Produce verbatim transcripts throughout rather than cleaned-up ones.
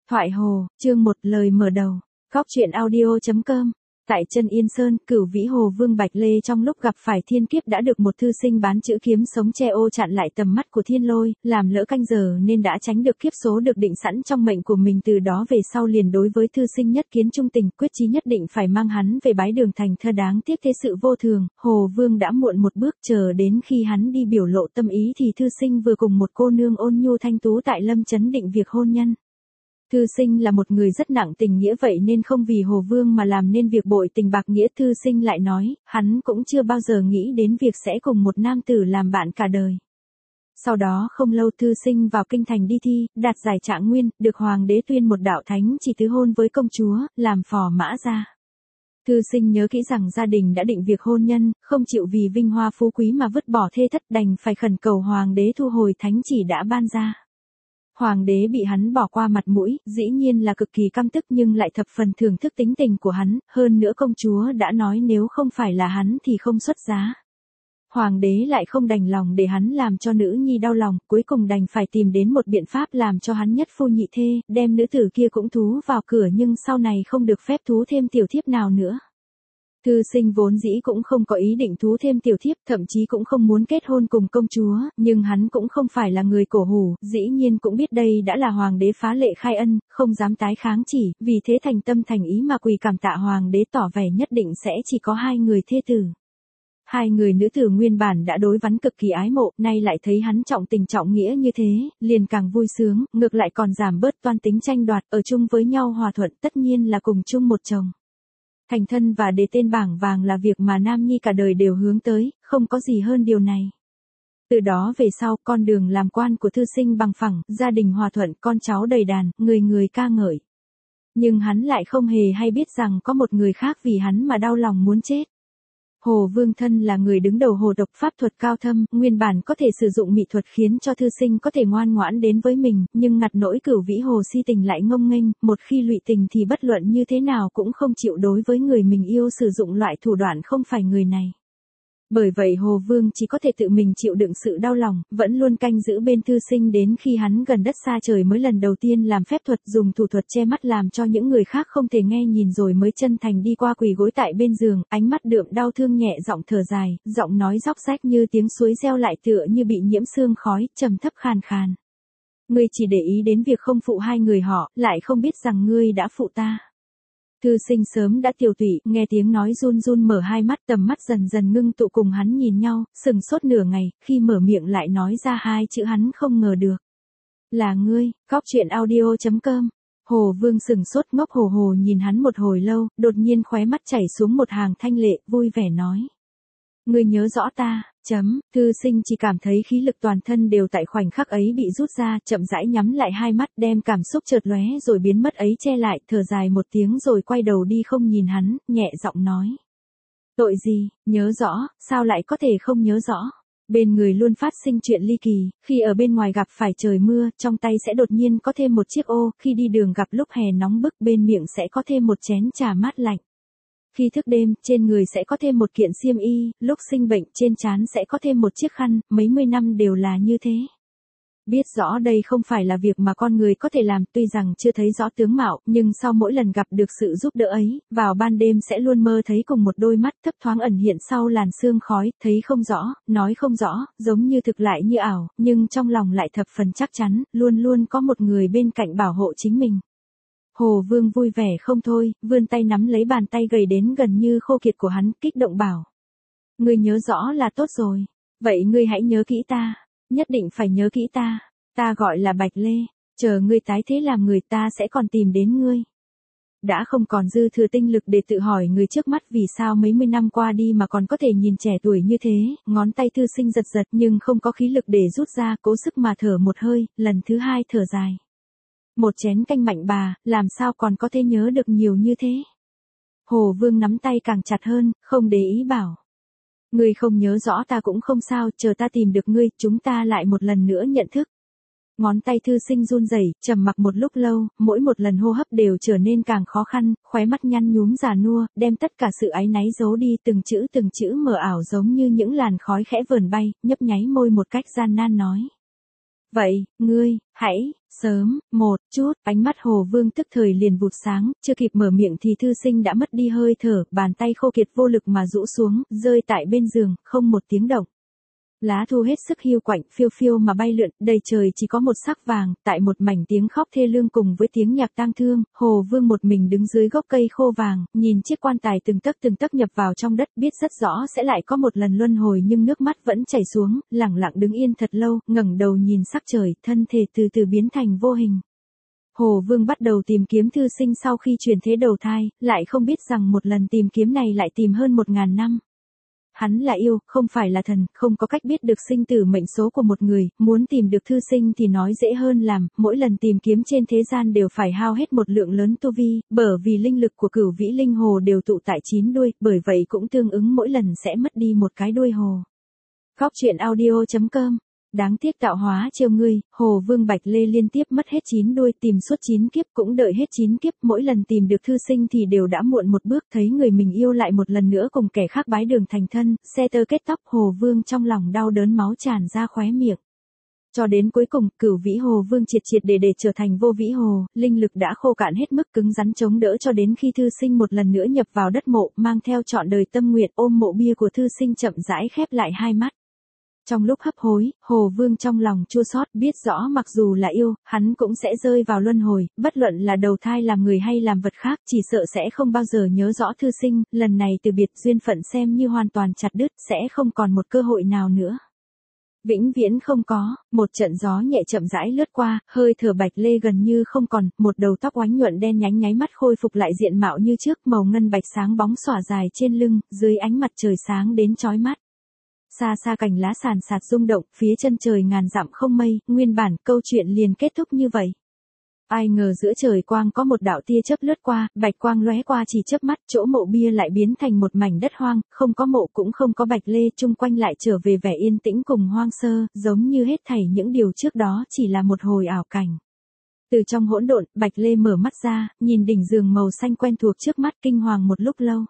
Thoại Hồ, chương một lời mở đầu. Góc truyện audio chấm com. Tại chân Yên Sơn, Cửu Vĩ Hồ Vương Bạch Lê trong lúc gặp phải thiên kiếp đã được một thư sinh bán chữ kiếm sống che ô chặn lại tầm mắt của thiên lôi, làm lỡ canh giờ nên đã tránh được kiếp số được định sẵn trong mệnh của mình. Từ đó về sau liền đối với thư sinh nhất kiến trung tình, quyết chí nhất định phải mang hắn về bái đường thành thơ. Đáng tiếc thế sự vô thường, Hồ Vương đã muộn một bước, chờ đến khi hắn đi biểu lộ tâm ý thì thư sinh vừa cùng một cô nương ôn nhu thanh tú tại Lâm Chấn định việc hôn nhân. Thư sinh là một người rất nặng tình nghĩa, vậy nên không vì Hồ Vương mà làm nên việc bội tình bạc nghĩa. Thư sinh lại nói, hắn cũng chưa bao giờ nghĩ đến việc sẽ cùng một nam tử làm bạn cả đời. Sau đó không lâu thư sinh vào kinh thành đi thi, đạt giải trạng nguyên, được hoàng đế tuyên một đạo thánh chỉ tứ hôn với công chúa, làm phò mã gia. Thư sinh nhớ kỹ rằng gia đình đã định việc hôn nhân, không chịu vì vinh hoa phú quý mà vứt bỏ thê thất, đành phải khẩn cầu hoàng đế thu hồi thánh chỉ đã ban ra. Hoàng đế bị hắn bỏ qua mặt mũi, dĩ nhiên là cực kỳ căm tức nhưng lại thập phần thưởng thức tính tình của hắn, hơn nữa công chúa đã nói nếu không phải là hắn thì không xuất giá. Hoàng đế lại không đành lòng để hắn làm cho nữ nhi đau lòng, cuối cùng đành phải tìm đến một biện pháp làm cho hắn nhất phu nhị thê, đem nữ tử kia cũng thú vào cửa nhưng sau này không được phép thú thêm tiểu thiếp nào nữa. Thư sinh vốn dĩ cũng không có ý định thú thêm tiểu thiếp, thậm chí cũng không muốn kết hôn cùng công chúa, nhưng hắn cũng không phải là người cổ hủ, dĩ nhiên cũng biết đây đã là hoàng đế phá lệ khai ân, không dám tái kháng chỉ, vì thế thành tâm thành ý mà quỳ cảm tạ hoàng đế, tỏ vẻ nhất định sẽ chỉ có hai người thê tử. Hai người nữ tử nguyên bản đã đối hắn cực kỳ ái mộ, nay lại thấy hắn trọng tình trọng nghĩa như thế, liền càng vui sướng, ngược lại còn giảm bớt toan tính tranh đoạt, ở chung với nhau hòa thuận, tất nhiên là cùng chung một chồng. Thành thân và đề tên bảng vàng là việc mà nam nhi cả đời đều hướng tới, không có gì hơn điều này. Từ đó về sau, con đường làm quan của thư sinh bằng phẳng, gia đình hòa thuận, con cháu đầy đàn, người người ca ngợi. Nhưng hắn lại không hề hay biết rằng có một người khác vì hắn mà đau lòng muốn chết. Hồ Vương thân là người đứng đầu hồ độc, pháp thuật cao thâm, nguyên bản có thể sử dụng mị thuật khiến cho thư sinh có thể ngoan ngoãn đến với mình, nhưng ngặt nỗi Cửu Vĩ Hồ si tình lại ngông nghênh, một khi lụy tình thì bất luận như thế nào cũng không chịu đối với người mình yêu sử dụng loại thủ đoạn không phải người này. Bởi vậy Hồ Vương chỉ có thể tự mình chịu đựng sự đau lòng, vẫn luôn canh giữ bên thư sinh đến khi hắn gần đất xa trời mới lần đầu tiên làm phép thuật, dùng thủ thuật che mắt làm cho những người khác không thể nghe nhìn, rồi mới chân thành đi qua quỳ gối tại bên giường, ánh mắt đượm đau thương, nhẹ giọng thở dài, giọng nói róc rách như tiếng suối reo lại tựa như bị nhiễm sương khói, trầm thấp khàn khàn. Ngươi chỉ để ý đến việc không phụ hai người họ, lại không biết rằng ngươi đã phụ ta. Thư sinh sớm đã tiều tụy, nghe tiếng nói run run mở hai mắt, tầm mắt dần dần ngưng tụ cùng hắn nhìn nhau, sừng sốt nửa ngày, khi mở miệng lại nói ra hai chữ hắn không ngờ được. Là ngươi. Góc truyện audio chấm com. Hồ Vương sừng sốt ngốc hồ hồ nhìn hắn một hồi lâu, đột nhiên khóe mắt chảy xuống một hàng thanh lệ, vui vẻ nói. Ngươi nhớ rõ ta. Chấm, thư sinh chỉ cảm thấy khí lực toàn thân đều tại khoảnh khắc ấy bị rút ra, chậm rãi nhắm lại hai mắt, đem cảm xúc chợt lóe rồi biến mất ấy che lại, thở dài một tiếng rồi quay đầu đi không nhìn hắn, nhẹ giọng nói. Tội gì, nhớ rõ, sao lại có thể không nhớ rõ. Bên người luôn phát sinh chuyện ly kỳ, khi ở bên ngoài gặp phải trời mưa, trong tay sẽ đột nhiên có thêm một chiếc ô, khi đi đường gặp lúc hè nóng bức bên miệng sẽ có thêm một chén trà mát lạnh. Khi thức đêm, trên người sẽ có thêm một kiện xiêm y, lúc sinh bệnh, trên trán sẽ có thêm một chiếc khăn, mấy mươi năm đều là như thế. Biết rõ đây không phải là việc mà con người có thể làm, tuy rằng chưa thấy rõ tướng mạo, nhưng sau mỗi lần gặp được sự giúp đỡ ấy, vào ban đêm sẽ luôn mơ thấy cùng một đôi mắt thấp thoáng ẩn hiện sau làn sương khói, thấy không rõ, nói không rõ, giống như thực lại như ảo, nhưng trong lòng lại thập phần chắc chắn, luôn luôn có một người bên cạnh bảo hộ chính mình. Hồ Vương vui vẻ không thôi, vươn tay nắm lấy bàn tay gầy đến gần như khô kiệt của hắn, kích động bảo. Ngươi nhớ rõ là tốt rồi. Vậy ngươi hãy nhớ kỹ ta. Nhất định phải nhớ kỹ ta. Ta gọi là Bạch Lê. Chờ ngươi tái thế làm người ta sẽ còn tìm đến ngươi. Đã không còn dư thừa tinh lực để tự hỏi người trước mắt vì sao mấy mươi năm qua đi mà còn có thể nhìn trẻ tuổi như thế, ngón tay thư sinh giật giật nhưng không có khí lực để rút ra, cố sức mà thở một hơi, lần thứ hai thở dài. Một chén canh mạnh bà, làm sao còn có thể nhớ được nhiều như thế. Hồ Vương nắm tay càng chặt hơn, không để ý bảo. Ngươi không nhớ rõ ta cũng không sao, chờ ta tìm được ngươi, chúng ta lại một lần nữa nhận thức. Ngón tay thư sinh run rẩy, trầm mặc một lúc lâu, mỗi một lần hô hấp đều trở nên càng khó khăn, khóe mắt nhăn nhúm già nua, đem tất cả sự áy náy giấu đi, từng chữ từng chữ mờ ảo giống như những làn khói khẽ vờn bay, nhấp nháy môi một cách gian nan nói. Vậy, ngươi, hãy, sớm, một chút, ánh mắt Hồ Vương tức thời liền vụt sáng, chưa kịp mở miệng thì thư sinh đã mất đi hơi thở, bàn tay khô kiệt vô lực mà rũ xuống, rơi tại bên giường, không một tiếng động. Lá thu hết sức hiu quạnh, phiêu phiêu mà bay lượn, đầy trời chỉ có một sắc vàng, tại một mảnh tiếng khóc thê lương cùng với tiếng nhạc tang thương, Hồ Vương một mình đứng dưới gốc cây khô vàng, nhìn chiếc quan tài từng tấc từng tấc nhập vào trong đất, biết rất rõ sẽ lại có một lần luân hồi nhưng nước mắt vẫn chảy xuống, lẳng lặng đứng yên thật lâu, ngẩng đầu nhìn sắc trời, thân thể từ từ biến thành vô hình. Hồ Vương bắt đầu tìm kiếm thư sinh sau khi chuyển thế đầu thai, lại không biết rằng một lần tìm kiếm này lại tìm hơn một ngàn năm. Hắn là yêu, không phải là thần, không có cách biết được sinh tử mệnh số của một người, muốn tìm được thư sinh thì nói dễ hơn làm, mỗi lần tìm kiếm trên thế gian đều phải hao hết một lượng lớn tu vi, bởi vì linh lực của cửu vĩ linh hồ đều tụ tại chín đuôi, bởi vậy cũng tương ứng mỗi lần sẽ mất đi một cái đuôi hồ. Góc truyện audio chấm com. Đáng tiếc tạo hóa trêu ngươi, Hồ Vương Bạch Lê liên tiếp mất hết chín đuôi, tìm suốt chín kiếp cũng đợi hết chín kiếp, mỗi lần tìm được thư sinh thì đều đã muộn một bước, thấy người mình yêu lại một lần nữa cùng kẻ khác bái đường thành thân, xe tơ kết tóc, Hồ Vương trong lòng đau đớn máu tràn ra khóe miệng. Cho đến cuối cùng, cửu vĩ Hồ Vương triệt triệt để để trở thành vô vĩ hồ, linh lực đã khô cạn hết mức cứng rắn chống đỡ cho đến khi thư sinh một lần nữa nhập vào đất mộ, mang theo trọn đời tâm nguyện, ôm mộ bia của thư sinh chậm rãi khép lại hai mắt. Trong lúc hấp hối, Hồ Vương trong lòng chua xót, biết rõ mặc dù là yêu, hắn cũng sẽ rơi vào luân hồi, bất luận là đầu thai làm người hay làm vật khác, chỉ sợ sẽ không bao giờ nhớ rõ thư sinh, lần này từ biệt duyên phận xem như hoàn toàn chặt đứt, sẽ không còn một cơ hội nào nữa. Vĩnh viễn không có, một trận gió nhẹ chậm rãi lướt qua, hơi thở Bạch Lê gần như không còn, một đầu tóc oánh nhuận đen nhánh nháy mắt khôi phục lại diện mạo như trước, màu ngân bạch sáng bóng xõa dài trên lưng, dưới ánh mặt trời sáng đến chói mắt. Xa xa cành lá sàn sạt rung động, phía chân trời ngàn dặm không mây, nguyên bản câu chuyện liền kết thúc như vậy. Ai ngờ giữa trời quang có một đạo tia chớp lướt qua, bạch quang lóe qua chỉ chớp mắt, chỗ mộ bia lại biến thành một mảnh đất hoang, không có mộ cũng không có Bạch Lê, chung quanh lại trở về vẻ yên tĩnh cùng hoang sơ, giống như hết thảy những điều trước đó chỉ là một hồi ảo cảnh. Từ trong hỗn độn, Bạch Lê mở mắt ra, nhìn đỉnh giường màu xanh quen thuộc trước mắt, kinh hoàng một lúc lâu.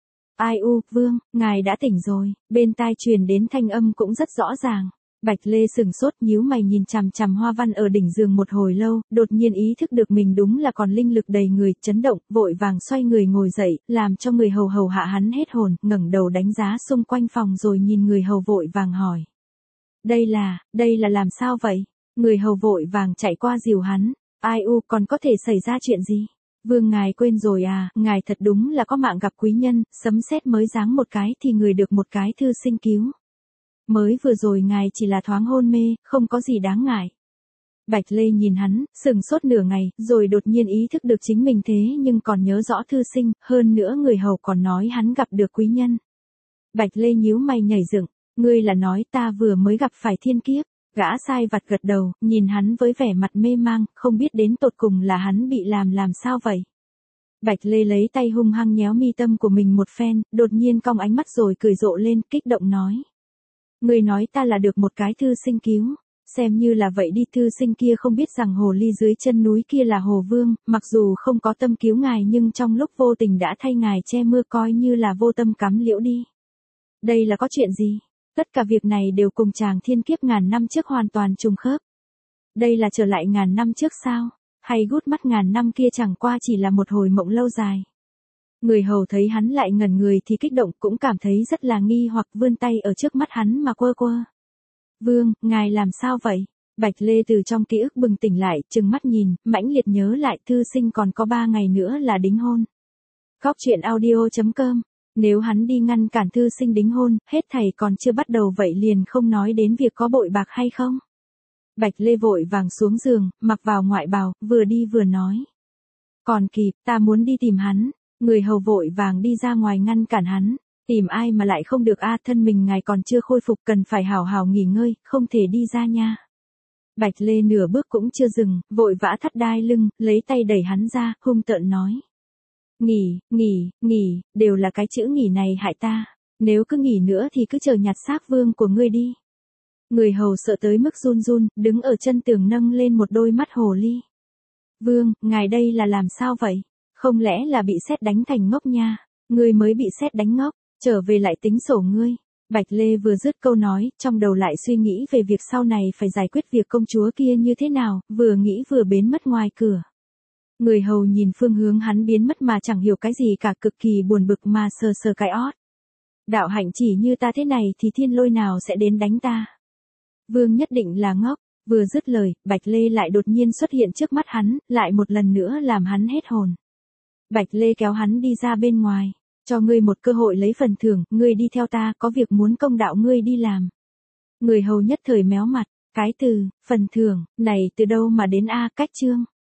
Ai u, Vương, ngài đã tỉnh rồi, bên tai truyền đến thanh âm cũng rất rõ ràng. Bạch Lê sừng sốt nhíu mày nhìn chằm chằm hoa văn ở đỉnh giường một hồi lâu, đột nhiên ý thức được mình đúng là còn linh lực đầy người, chấn động, vội vàng xoay người ngồi dậy, làm cho người hầu hầu hạ hắn hết hồn, ngẩng đầu đánh giá xung quanh phòng rồi nhìn người hầu vội vàng hỏi. Đây là, đây là làm sao vậy? Người hầu vội vàng chạy qua dìu hắn, ai u, còn có thể xảy ra chuyện gì? Vương ngài quên rồi à, ngài thật đúng là có mạng gặp quý nhân, sấm sét mới giáng một cái thì người được một cái thư sinh cứu. Mới vừa rồi ngài chỉ là thoáng hôn mê, không có gì đáng ngại. Bạch Lê nhìn hắn, sừng sốt nửa ngày, rồi đột nhiên ý thức được chính mình thế nhưng còn nhớ rõ thư sinh, hơn nữa người hầu còn nói hắn gặp được quý nhân. Bạch Lê nhíu mày nhảy dựng, ngươi là nói ta vừa mới gặp phải thiên kiếp. Gã sai vặt gật đầu, nhìn hắn với vẻ mặt mê mang, không biết đến tột cùng là hắn bị làm làm sao vậy. Bạch Lê lấy tay hung hăng nhéo mi tâm của mình một phen, đột nhiên cong ánh mắt rồi cười rộ lên, kích động nói. Người nói ta là được một cái thư sinh cứu, xem như là vậy đi, thư sinh kia không biết rằng hồ ly dưới chân núi kia là Hồ Vương, mặc dù không có tâm cứu ngài nhưng trong lúc vô tình đã thay ngài che mưa coi như là vô tâm cắm liễu đi. Đây là có chuyện gì? Tất cả việc này đều cùng chàng thiên kiếp ngàn năm trước hoàn toàn trùng khớp. Đây là trở lại ngàn năm trước sao? Hay gút mắt ngàn năm kia chẳng qua chỉ là một hồi mộng lâu dài. Người hầu thấy hắn lại ngẩn người thì kích động, cũng cảm thấy rất là nghi hoặc, vươn tay ở trước mắt hắn mà quơ quơ. Vương, ngài làm sao vậy? Bạch Lê từ trong ký ức bừng tỉnh lại, trừng mắt nhìn, mãnh liệt nhớ lại thư sinh còn có ba ngày nữa là đính hôn. Góc truyện audio chấm com. Nếu hắn đi ngăn cản thư sinh đính hôn, hết thảy còn chưa bắt đầu vậy liền không nói đến việc có bội bạc hay không. Bạch Lê vội vàng xuống giường, mặc vào ngoại bào, vừa đi vừa nói. Còn kịp, ta muốn đi tìm hắn. Người hầu vội vàng đi ra ngoài ngăn cản hắn. Tìm ai mà lại không được a, thân mình ngài còn chưa khôi phục, cần phải hào hào nghỉ ngơi, không thể đi ra nha. Bạch Lê nửa bước cũng chưa dừng, vội vã thắt đai lưng, lấy tay đẩy hắn ra, hung tợn nói. Nghỉ, nghỉ, nghỉ, đều là cái chữ nghỉ này hại ta. Nếu cứ nghỉ nữa thì cứ chờ nhặt xác vương của ngươi đi. Người hầu sợ tới mức run run, đứng ở chân tường nâng lên một đôi mắt hồ ly. Vương, ngài đây là làm sao vậy? Không lẽ là bị sét đánh thành ngốc nha? Ngươi mới bị sét đánh ngốc, trở về lại tính sổ ngươi. Bạch Lê vừa dứt câu nói, trong đầu lại suy nghĩ về việc sau này phải giải quyết việc công chúa kia như thế nào, vừa nghĩ vừa biến mất ngoài cửa. Người hầu nhìn phương hướng hắn biến mất mà chẳng hiểu cái gì cả, cực kỳ buồn bực mà sờ sờ cái ót. Đạo hạnh chỉ như ta thế này thì thiên lôi nào sẽ đến đánh ta. Vương nhất định là ngốc. Vừa dứt lời, Bạch Lê lại đột nhiên xuất hiện trước mắt hắn, lại một lần nữa làm hắn hết hồn. Bạch Lê kéo hắn đi ra bên ngoài. Cho ngươi một cơ hội lấy phần thưởng, ngươi đi theo ta, có việc muốn công đạo ngươi đi làm. Người hầu nhất thời méo mặt, cái từ, phần thưởng, này từ đâu mà đến a, cách chương.